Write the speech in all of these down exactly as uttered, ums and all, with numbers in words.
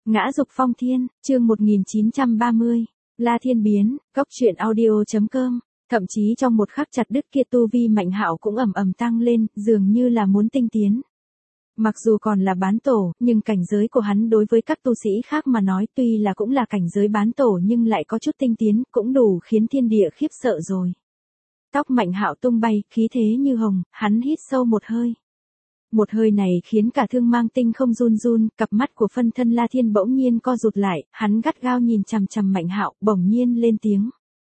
Ngã dục phong thiên, chương một nghìn chín trăm ba mươi. La Thiên biến, cốc truyện audio chấm com. Thậm chí trong một khắc chặt đứt kia tu vi Mạnh Hạo cũng ầm ầm tăng lên, dường như là muốn tinh tiến. Mặc dù còn là bán tổ, nhưng cảnh giới của hắn đối với các tu sĩ khác mà nói tuy là cũng là cảnh giới bán tổ nhưng lại có chút tinh tiến, cũng đủ khiến thiên địa khiếp sợ rồi. Tóc Mạnh Hạo tung bay, khí thế như hồng, hắn hít sâu một hơi. Một hơi này khiến cả Thương Mang Tinh không run run, cặp mắt của phân thân La Thiên bỗng nhiên co rụt lại, hắn gắt gao nhìn chằm chằm Mạnh Hạo, bỗng nhiên lên tiếng.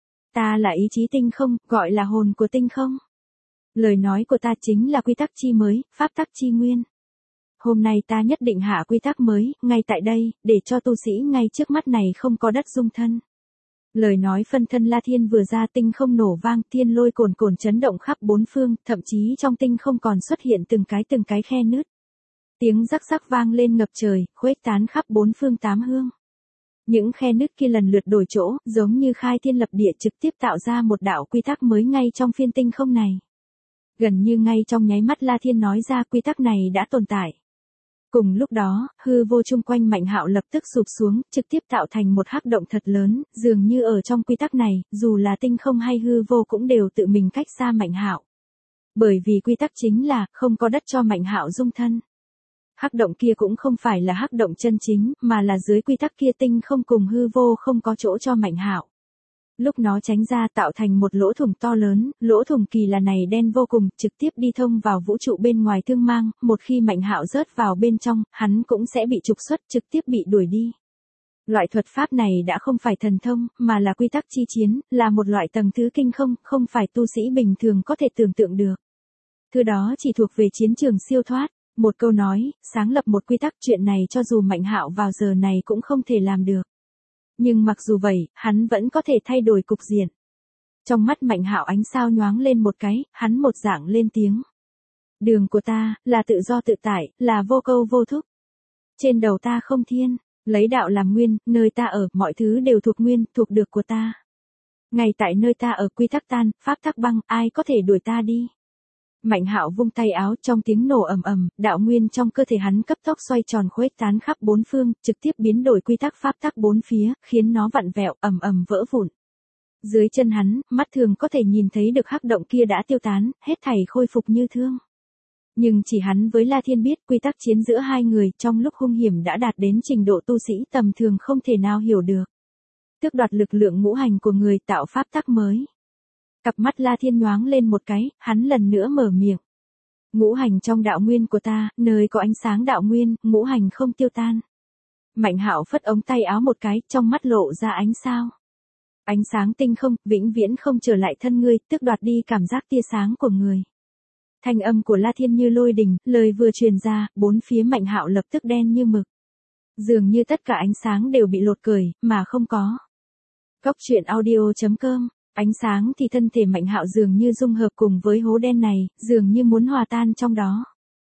Ta là ý chí tinh không, gọi là hồn của tinh không. Lời nói của ta chính là quy tắc chi mới, pháp tắc chi nguyên. Hôm nay ta nhất định hạ quy tắc mới, ngay tại đây, để cho tu sĩ ngay trước mắt này không có đất dung thân. Lời nói phân thân La Thiên vừa ra tinh không nổ vang, thiên lôi cồn cồn chấn động khắp bốn phương, thậm chí trong tinh không còn xuất hiện từng cái từng cái khe nứt. Tiếng rắc rắc vang lên ngập trời, khuếch tán khắp bốn phương tám hướng. Những khe nứt kia lần lượt đổi chỗ, giống như khai thiên lập địa trực tiếp tạo ra một đạo quy tắc mới ngay trong phiên tinh không này. Gần như ngay trong nháy mắt La Thiên nói ra quy tắc này đã tồn tại. Cùng lúc đó, hư vô chung quanh Mạnh Hạo lập tức sụp xuống, trực tiếp tạo thành một hắc động thật lớn, dường như ở trong quy tắc này, dù là tinh không hay hư vô cũng đều tự mình cách xa Mạnh Hạo. Bởi vì quy tắc chính là, không có đất cho Mạnh Hạo dung thân. Hắc động kia cũng không phải là hắc động chân chính, mà là dưới quy tắc kia tinh không cùng hư vô không có chỗ cho Mạnh Hạo. Lúc nó tránh ra tạo thành một lỗ thủng to lớn, lỗ thủng kỳ lạ này đen vô cùng, trực tiếp đi thông vào vũ trụ bên ngoài Thương Mang, một khi Mạnh Hạo rớt vào bên trong, hắn cũng sẽ bị trục xuất, trực tiếp bị đuổi đi. Loại thuật pháp này đã không phải thần thông, mà là quy tắc chi chiến, là một loại tầng thứ kinh không, không phải tu sĩ bình thường có thể tưởng tượng được. Thứ đó chỉ thuộc về chiến trường siêu thoát, một câu nói, sáng lập một quy tắc, chuyện này cho dù Mạnh Hạo vào giờ này cũng không thể làm được. Nhưng mặc dù vậy, hắn vẫn có thể thay đổi cục diện. Trong mắt Mạnh Hạo ánh sao nhoáng lên một cái, hắn một dạng lên tiếng. Đường của ta, là tự do tự tại, là vô câu vô thúc. Trên đầu ta không thiên, lấy đạo làm nguyên, nơi ta ở, mọi thứ đều thuộc nguyên, thuộc được của ta. Ngay tại nơi ta ở quy tắc tan, pháp tắc băng, ai có thể đuổi ta đi. Mạnh Hạo vung tay áo, trong tiếng nổ ầm ầm, đạo nguyên trong cơ thể hắn cấp tốc xoay tròn khuếch tán khắp bốn phương, trực tiếp biến đổi quy tắc pháp tắc bốn phía, khiến nó vặn vẹo, ầm ầm vỡ vụn. Dưới chân hắn, mắt thường có thể nhìn thấy được hắc động kia đã tiêu tán, hết thảy khôi phục như thương. Nhưng chỉ hắn với La Thiên biết quy tắc chiến giữa hai người trong lúc hung hiểm đã đạt đến trình độ tu sĩ tầm thường không thể nào hiểu được. Tước đoạt lực lượng ngũ hành của người tạo pháp tắc mới. Cặp mắt La Thiên nhoáng lên một cái, hắn lần nữa mở miệng. Ngũ hành trong đạo nguyên của ta, nơi có ánh sáng đạo nguyên, ngũ hành không tiêu tan. Mạnh Hạo phất ống tay áo một cái, trong mắt lộ ra ánh sao. Ánh sáng tinh không, vĩnh viễn không trở lại thân ngươi, tước đoạt đi cảm giác tia sáng của người. Thanh âm của La Thiên như lôi đình, lời vừa truyền ra, bốn phía Mạnh Hạo lập tức đen như mực. Dường như tất cả ánh sáng đều bị lột cởi, mà không có. Cốc truyện audio chấm com. Ánh sáng thì thân thể Mạnh Hạo dường như dung hợp cùng với hố đen này, dường như muốn hòa tan trong đó.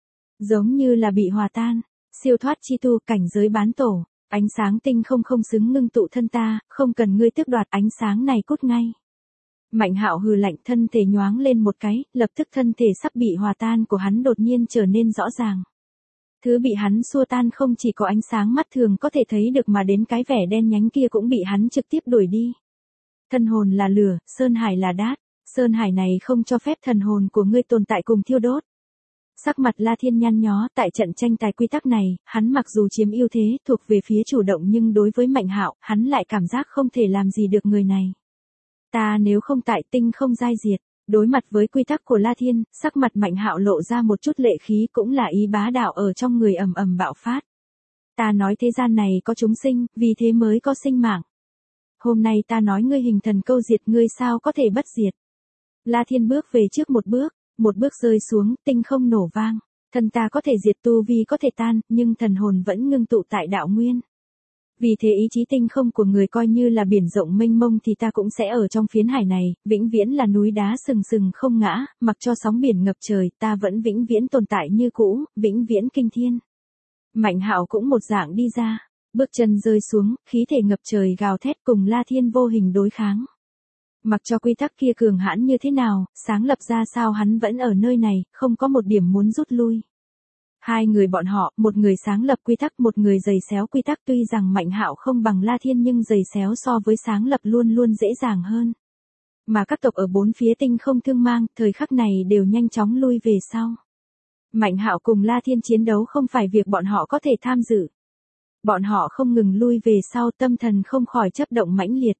Giống như là bị hòa tan, siêu thoát chi tu, cảnh giới bán tổ, ánh sáng tinh không không xứng ngưng tụ thân ta, không cần ngươi tước đoạt, ánh sáng này cút ngay. Mạnh Hạo hừ lạnh, thân thể nhoáng lên một cái, lập tức thân thể sắp bị hòa tan của hắn đột nhiên trở nên rõ ràng. Thứ bị hắn xua tan không chỉ có ánh sáng mắt thường có thể thấy được mà đến cái vẻ đen nhánh kia cũng bị hắn trực tiếp đuổi đi. Thân hồn là lửa, sơn hải là đát, sơn hải này không cho phép thần hồn của ngươi tồn tại cùng thiêu đốt. Sắc mặt La Thiên nhăn nhó, tại trận tranh tài quy tắc này, hắn mặc dù chiếm ưu thế, thuộc về phía chủ động nhưng đối với Mạnh Hạo, hắn lại cảm giác không thể làm gì được người này. Ta nếu không tại tinh không giai diệt, đối mặt với quy tắc của La Thiên, sắc mặt Mạnh Hạo lộ ra một chút lệ khí cũng là ý bá đạo ở trong người ầm ầm bạo phát. Ta nói thế gian này có chúng sinh, vì thế mới có sinh mạng. Hôm nay ta nói ngươi hình thần câu diệt, ngươi sao có thể bất diệt. La Thiên bước về trước một bước, một bước rơi xuống, tinh không nổ vang. Thân ta có thể diệt, tu vi có thể tan, nhưng thần hồn vẫn ngưng tụ tại đạo nguyên. Vì thế ý chí tinh không của người coi như là biển rộng mênh mông thì ta cũng sẽ ở trong phiến hải này, vĩnh viễn là núi đá sừng sừng không ngã, mặc cho sóng biển ngập trời, ta vẫn vĩnh viễn tồn tại như cũ, vĩnh viễn kinh thiên. Mạnh Hạo cũng một dạng đi ra. Bước chân rơi xuống, khí thể ngập trời gào thét cùng La Thiên vô hình đối kháng. Mặc cho quy tắc kia cường hãn như thế nào, sáng lập ra sao hắn vẫn ở nơi này, không có một điểm muốn rút lui. Hai người bọn họ, một người sáng lập quy tắc, một người giày xéo quy tắc, tuy rằng Mạnh Hạo không bằng La Thiên nhưng giày xéo so với sáng lập luôn luôn dễ dàng hơn. Mà các tộc ở bốn phía tinh không thương mang, thời khắc này đều nhanh chóng lui về sau. Mạnh Hạo cùng La Thiên chiến đấu không phải việc bọn họ có thể tham dự. Bọn họ không ngừng lui về sau, tâm thần không khỏi chấp động mãnh liệt.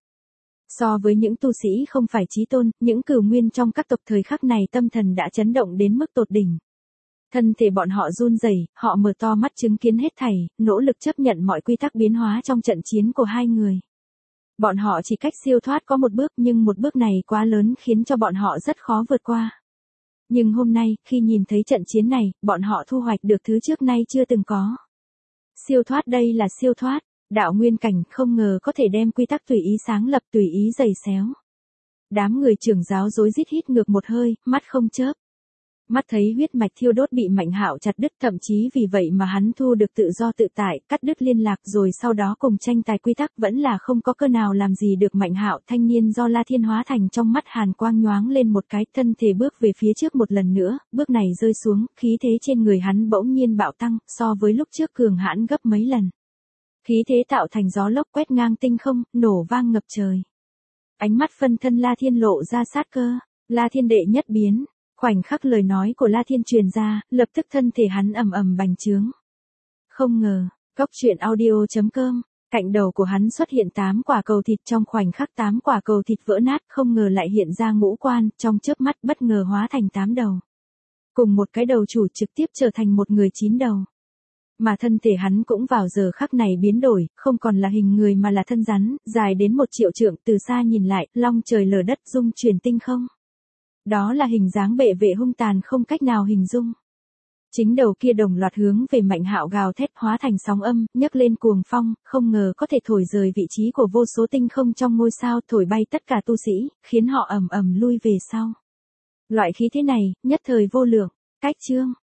So với những tu sĩ không phải chí tôn, những cửu nguyên trong các tộc thời khắc này tâm thần đã chấn động đến mức tột đỉnh. Thân thể bọn họ run rẩy, họ mở to mắt chứng kiến hết thảy, nỗ lực chấp nhận mọi quy tắc biến hóa trong trận chiến của hai người. Bọn họ chỉ cách siêu thoát có một bước, nhưng một bước này quá lớn khiến cho bọn họ rất khó vượt qua. Nhưng hôm nay, khi nhìn thấy trận chiến này, bọn họ thu hoạch được thứ trước nay chưa từng có. Siêu thoát, đây là siêu thoát, đạo nguyên cảnh, không ngờ có thể đem quy tắc tùy ý sáng lập, tùy ý giày xéo. Đám người trưởng giáo rối rít hít ngược một hơi, mắt không chớp. Mắt thấy huyết mạch thiêu đốt bị Mạnh Hạo chặt đứt, thậm chí vì vậy mà hắn thu được tự do tự tại, cắt đứt liên lạc rồi sau đó cùng tranh tài quy tắc, vẫn là không có cơ nào làm gì được Mạnh Hạo. Thanh niên do La Thiên hóa thành trong mắt hàn quang nhoáng lên một cái, thân thể bước về phía trước một lần nữa, bước này rơi xuống, khí thế trên người hắn bỗng nhiên bạo tăng, so với lúc trước cường hãn gấp mấy lần. Khí thế tạo thành gió lốc quét ngang tinh không, nổ vang ngập trời. Ánh mắt phân thân La Thiên lộ ra sát cơ, La Thiên đệ nhất biến. Khoảnh khắc lời nói của La Thiên truyền ra, lập tức thân thể hắn ầm ầm bành trướng. Không ngờ, Cốc truyện audio chấm com, cạnh đầu của hắn xuất hiện tám quả cầu thịt, trong khoảnh khắc tám quả cầu thịt vỡ nát, không ngờ lại hiện ra ngũ quan, trong chớp mắt bất ngờ hóa thành tám đầu. Cùng một cái đầu chủ trực tiếp trở thành một người chín đầu. Mà thân thể hắn cũng vào giờ khắc này biến đổi, không còn là hình người mà là thân rắn, dài đến một triệu trượng, từ xa nhìn lại, long trời lở đất, dung chuyển tinh không. Đó là hình dáng bệ vệ hung tàn không cách nào hình dung. Chính đầu kia đồng loạt hướng về Mạnh Hạo gào thét, hóa thành sóng âm, nhấc lên cuồng phong, không ngờ có thể thổi rời vị trí của vô số tinh không trong ngôi sao, thổi bay tất cả tu sĩ, khiến họ ầm ầm lui về sau. Loại khí thế này, nhất thời vô lượng. Cách chương